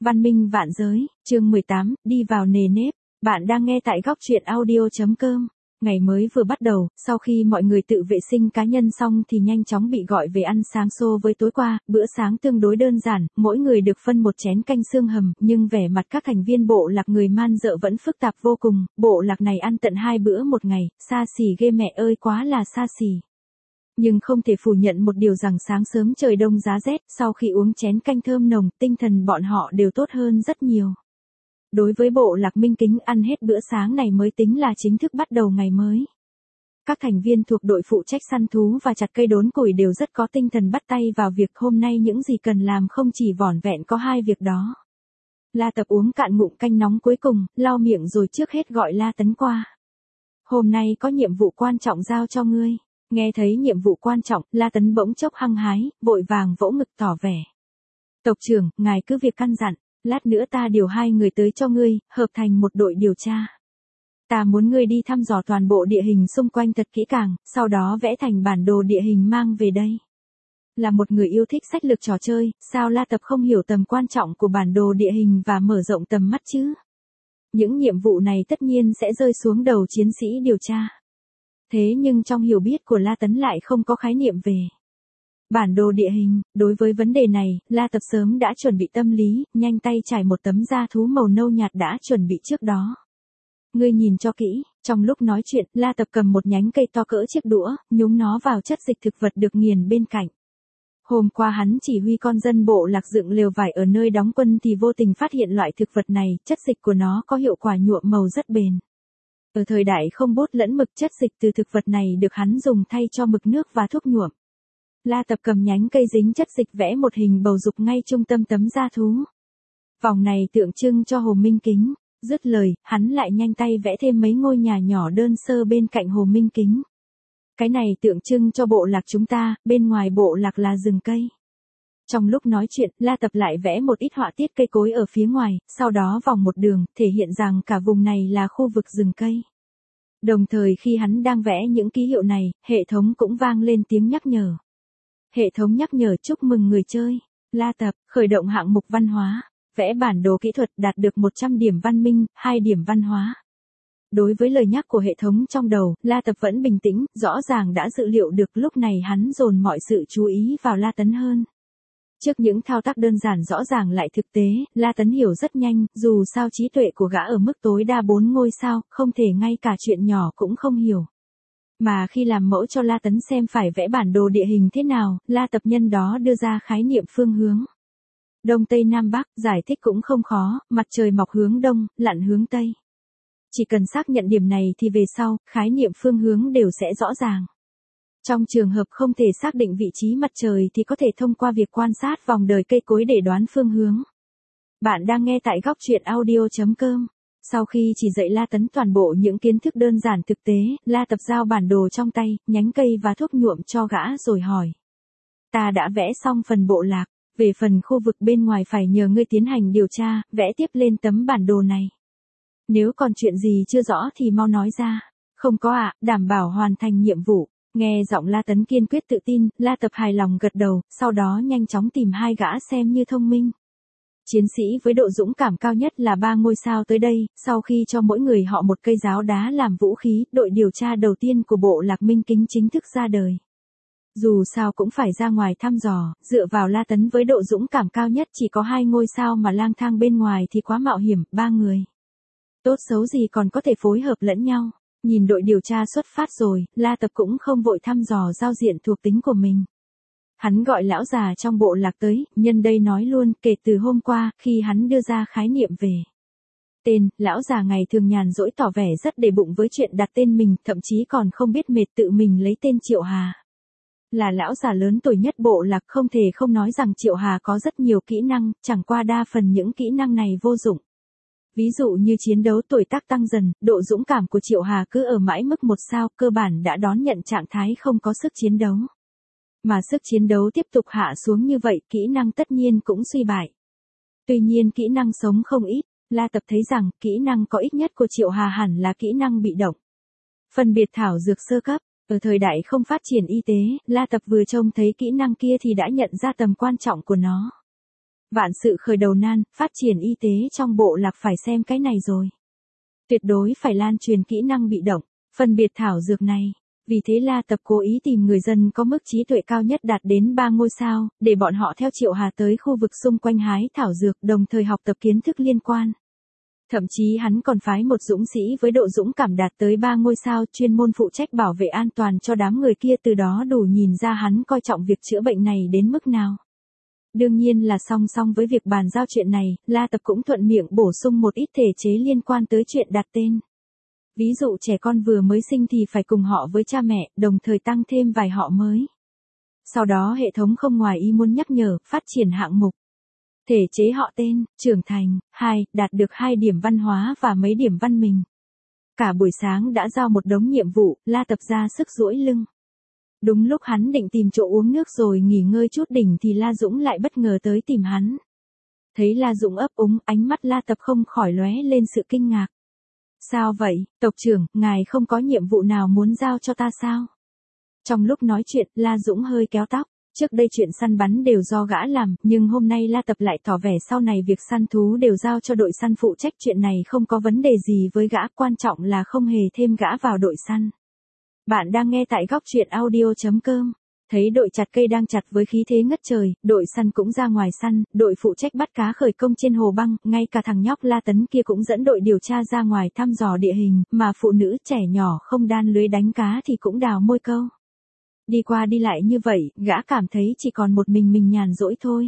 Văn minh vạn giới, chương 18, đi vào nề nếp. Bạn đang nghe tại góc truyện audio.com. Ngày mới vừa bắt đầu, sau khi mọi người tự vệ sinh cá nhân xong thì nhanh chóng bị gọi về ăn sáng xô với tối qua. Bữa sáng tương đối đơn giản, mỗi người được phân một chén canh xương hầm, nhưng vẻ mặt các thành viên bộ lạc người Man Dợ vẫn phức tạp vô cùng. Bộ lạc này ăn tận 2 bữa một ngày, xa xỉ ghê mẹ ơi, quá là xa xỉ. Nhưng không thể phủ nhận một điều rằng sáng sớm trời đông giá rét, sau khi uống chén canh thơm nồng, tinh thần bọn họ đều tốt hơn rất nhiều. Đối với bộ lạc Minh Kính, ăn hết bữa sáng này mới tính là chính thức bắt đầu ngày mới. Các thành viên thuộc đội phụ trách săn thú và chặt cây đốn củi đều rất có tinh thần bắt tay vào việc. Hôm nay những gì cần làm không chỉ vỏn vẹn có 2 việc đó. La Tập uống cạn ngụm canh nóng cuối cùng, lau miệng rồi trước hết gọi La Tấn qua. Hôm nay có nhiệm vụ quan trọng giao cho ngươi. Nghe thấy nhiệm vụ quan trọng, La Tấn bỗng chốc hăng hái, vội vàng vỗ ngực tỏ vẻ. Tộc trưởng, ngài cứ việc căn dặn, lát nữa ta điều 2 người tới cho ngươi, hợp thành một đội điều tra. Ta muốn ngươi đi thăm dò toàn bộ địa hình xung quanh thật kỹ càng, sau đó vẽ thành bản đồ địa hình mang về đây. Là một người yêu thích sách lược trò chơi, sao La Tập không hiểu tầm quan trọng của bản đồ địa hình và mở rộng tầm mắt chứ? Những nhiệm vụ này tất nhiên sẽ rơi xuống đầu chiến sĩ điều tra. Thế nhưng trong hiểu biết của La Tấn lại không có khái niệm về bản đồ địa hình. Đối với vấn đề này, La Tập sớm đã chuẩn bị tâm lý, nhanh tay trải một tấm da thú màu nâu nhạt đã chuẩn bị trước đó. Ngươi nhìn cho kỹ, trong lúc nói chuyện, La Tập cầm một nhánh cây to cỡ chiếc đũa, nhúng nó vào chất dịch thực vật được nghiền bên cạnh. Hôm qua hắn chỉ huy con dân bộ lạc dựng lều vải ở nơi đóng quân thì vô tình phát hiện loại thực vật này, chất dịch của nó có hiệu quả nhuộm màu rất bền. Ở thời đại không bút lẫn mực, chất dịch từ thực vật này được hắn dùng thay cho mực nước và thuốc nhuộm. La Tập cầm nhánh cây dính chất dịch vẽ một hình bầu dục ngay trung tâm tấm da thú. Vòng này tượng trưng cho Hồ Minh Kính. Dứt lời, hắn lại nhanh tay vẽ thêm mấy ngôi nhà nhỏ đơn sơ bên cạnh Hồ Minh Kính. Cái này tượng trưng cho bộ lạc chúng ta, bên ngoài bộ lạc là rừng cây. Trong lúc nói chuyện, La Tập lại vẽ một ít họa tiết cây cối ở phía ngoài, sau đó vòng một đường, thể hiện rằng cả vùng này là khu vực rừng cây. Đồng thời khi hắn đang vẽ những ký hiệu này, hệ thống cũng vang lên tiếng nhắc nhở. Hệ thống nhắc nhở chúc mừng người chơi. La Tập, khởi động hạng mục văn hóa. Vẽ bản đồ kỹ thuật đạt được 100 điểm văn minh, 2 điểm văn hóa. Đối với lời nhắc của hệ thống trong đầu, La Tập vẫn bình tĩnh, rõ ràng đã dự liệu được. Lúc này hắn dồn mọi sự chú ý vào La Tấn hơn. Trước những thao tác đơn giản rõ ràng lại thực tế, La Tấn hiểu rất nhanh, dù sao trí tuệ của gã ở mức tối đa 4 ngôi sao, không thể ngay cả chuyện nhỏ cũng không hiểu. Mà khi làm mẫu cho La Tấn xem phải vẽ bản đồ địa hình thế nào, La Tập nhân đó đưa ra khái niệm phương hướng. Đông Tây Nam Bắc, giải thích cũng không khó, mặt trời mọc hướng Đông, lặn hướng Tây. Chỉ cần xác nhận điểm này thì về sau, khái niệm phương hướng đều sẽ rõ ràng. Trong trường hợp không thể xác định vị trí mặt trời thì có thể thông qua việc quan sát vòng đời cây cối để đoán phương hướng. Bạn đang nghe tại góc truyện audio.com. Sau khi chỉ dạy La Tấn toàn bộ những kiến thức đơn giản thực tế, La Tập giao bản đồ trong tay, nhánh cây và thuốc nhuộm cho gã rồi hỏi. Ta đã vẽ xong phần bộ lạc, về phần khu vực bên ngoài phải nhờ ngươi tiến hành điều tra, vẽ tiếp lên tấm bản đồ này. Nếu còn chuyện gì chưa rõ thì mau nói ra. Không có ạ, đảm bảo hoàn thành nhiệm vụ. Nghe giọng La Tấn kiên quyết tự tin, La Tập hài lòng gật đầu, sau đó nhanh chóng tìm 2 gã xem như thông minh. Chiến sĩ với độ dũng cảm cao nhất là 3 ngôi sao tới đây, sau khi cho mỗi người họ một cây giáo đá làm vũ khí, đội điều tra đầu tiên của bộ lạc Minh Kính chính thức ra đời. Dù sao cũng phải ra ngoài thăm dò, dựa vào La Tấn với độ dũng cảm cao nhất chỉ có 2 ngôi sao mà lang thang bên ngoài thì quá mạo hiểm, 3 người. Tốt xấu gì còn có thể phối hợp lẫn nhau. Nhìn đội điều tra xuất phát rồi, La Tập cũng không vội thăm dò giao diện thuộc tính của mình. Hắn gọi lão già trong bộ lạc tới, nhân đây nói luôn, kể từ hôm qua, khi hắn đưa ra khái niệm về tên, lão già ngày thường nhàn rỗi tỏ vẻ rất để bụng với chuyện đặt tên mình, thậm chí còn không biết mệt tự mình lấy tên Triệu Hà. Là lão già lớn tuổi nhất bộ lạc, không thể không nói rằng Triệu Hà có rất nhiều kỹ năng, chẳng qua đa phần những kỹ năng này vô dụng. Ví dụ như chiến đấu tuổi tác tăng dần, độ dũng cảm của Triệu Hà cứ ở mãi mức 1 sao, cơ bản đã đón nhận trạng thái không có sức chiến đấu. Mà sức chiến đấu tiếp tục hạ xuống như vậy, kỹ năng tất nhiên cũng suy bại. Tuy nhiên kỹ năng sống không ít, La Tập thấy rằng kỹ năng có ít nhất của Triệu Hà hẳn là kỹ năng bị động. Phân biệt thảo dược sơ cấp. Ở thời đại không phát triển y tế, La Tập vừa trông thấy kỹ năng kia thì đã nhận ra tầm quan trọng của nó. Vạn sự khởi đầu nan, phát triển y tế trong bộ lạc phải xem cái này rồi. Tuyệt đối phải lan truyền kỹ năng bị động, phân biệt thảo dược này. Vì thế La Tập cố ý tìm người dân có mức trí tuệ cao nhất đạt đến 3 ngôi sao, để bọn họ theo Triệu Hà tới khu vực xung quanh hái thảo dược, đồng thời học tập kiến thức liên quan. Thậm chí hắn còn phái một dũng sĩ với độ dũng cảm đạt tới 3 ngôi sao chuyên môn phụ trách bảo vệ an toàn cho đám người kia, từ đó đủ nhìn ra hắn coi trọng việc chữa bệnh này đến mức nào. Đương nhiên là song song với việc bàn giao chuyện này, La Tập cũng thuận miệng bổ sung một ít thể chế liên quan tới chuyện đặt tên. Ví dụ trẻ con vừa mới sinh thì phải cùng họ với cha mẹ, đồng thời tăng thêm vài họ mới. Sau đó hệ thống không ngoài ý muốn nhắc nhở, phát triển hạng mục. Thể chế họ tên, trưởng thành, 2, đạt được 2 điểm văn hóa và mấy điểm văn minh. Cả buổi sáng đã giao một đống nhiệm vụ, La Tập ra sức duỗi lưng. Đúng lúc hắn định tìm chỗ uống nước rồi nghỉ ngơi chút đỉnh thì La Dũng lại bất ngờ tới tìm hắn. Thấy La Dũng ấp úng, ánh mắt La Tập không khỏi lóe lên sự kinh ngạc. Sao vậy, tộc trưởng, ngài không có nhiệm vụ nào muốn giao cho ta sao? Trong lúc nói chuyện, La Dũng hơi kéo tóc. Trước đây chuyện săn bắn đều do gã làm, nhưng hôm nay La Tập lại tỏ vẻ sau này việc săn thú đều giao cho đội săn phụ trách, chuyện này không có vấn đề gì với gã, quan trọng là không hề thêm gã vào đội săn. Bạn đang nghe tại góc truyện audio.com. Thấy đội chặt cây đang chặt với khí thế ngất trời, đội săn cũng ra ngoài săn, đội phụ trách bắt cá khởi công trên hồ băng, ngay cả thằng nhóc La Tấn kia cũng dẫn đội điều tra ra ngoài thăm dò địa hình, mà phụ nữ trẻ nhỏ không đan lưới đánh cá thì cũng đào môi câu. Đi qua đi lại như vậy, gã cảm thấy chỉ còn một mình nhàn rỗi thôi.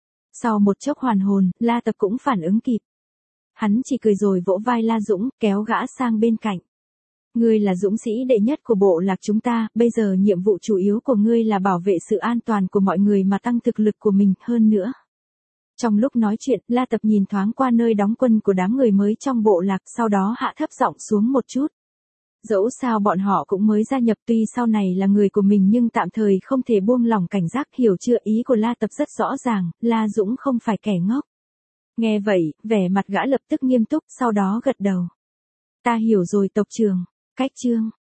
Sau một chốc hoàn hồn, La Tập cũng phản ứng kịp. Hắn chỉ cười rồi vỗ vai La Dũng, kéo gã sang bên cạnh. Ngươi là dũng sĩ đệ nhất của bộ lạc chúng ta, bây giờ nhiệm vụ chủ yếu của ngươi là bảo vệ sự an toàn của mọi người mà tăng thực lực của mình hơn nữa. Trong lúc nói chuyện, La Tập nhìn thoáng qua nơi đóng quân của đám người mới trong bộ lạc, sau đó hạ thấp giọng xuống một chút. Dẫu sao bọn họ cũng mới gia nhập, tuy sau này là người của mình nhưng tạm thời không thể buông lỏng cảnh giác, hiểu chưa? Ý của La Tập rất rõ ràng, La Dũng không phải kẻ ngốc. Nghe vậy, vẻ mặt gã lập tức nghiêm túc, sau đó gật đầu. Ta hiểu rồi tộc trưởng. Cách chương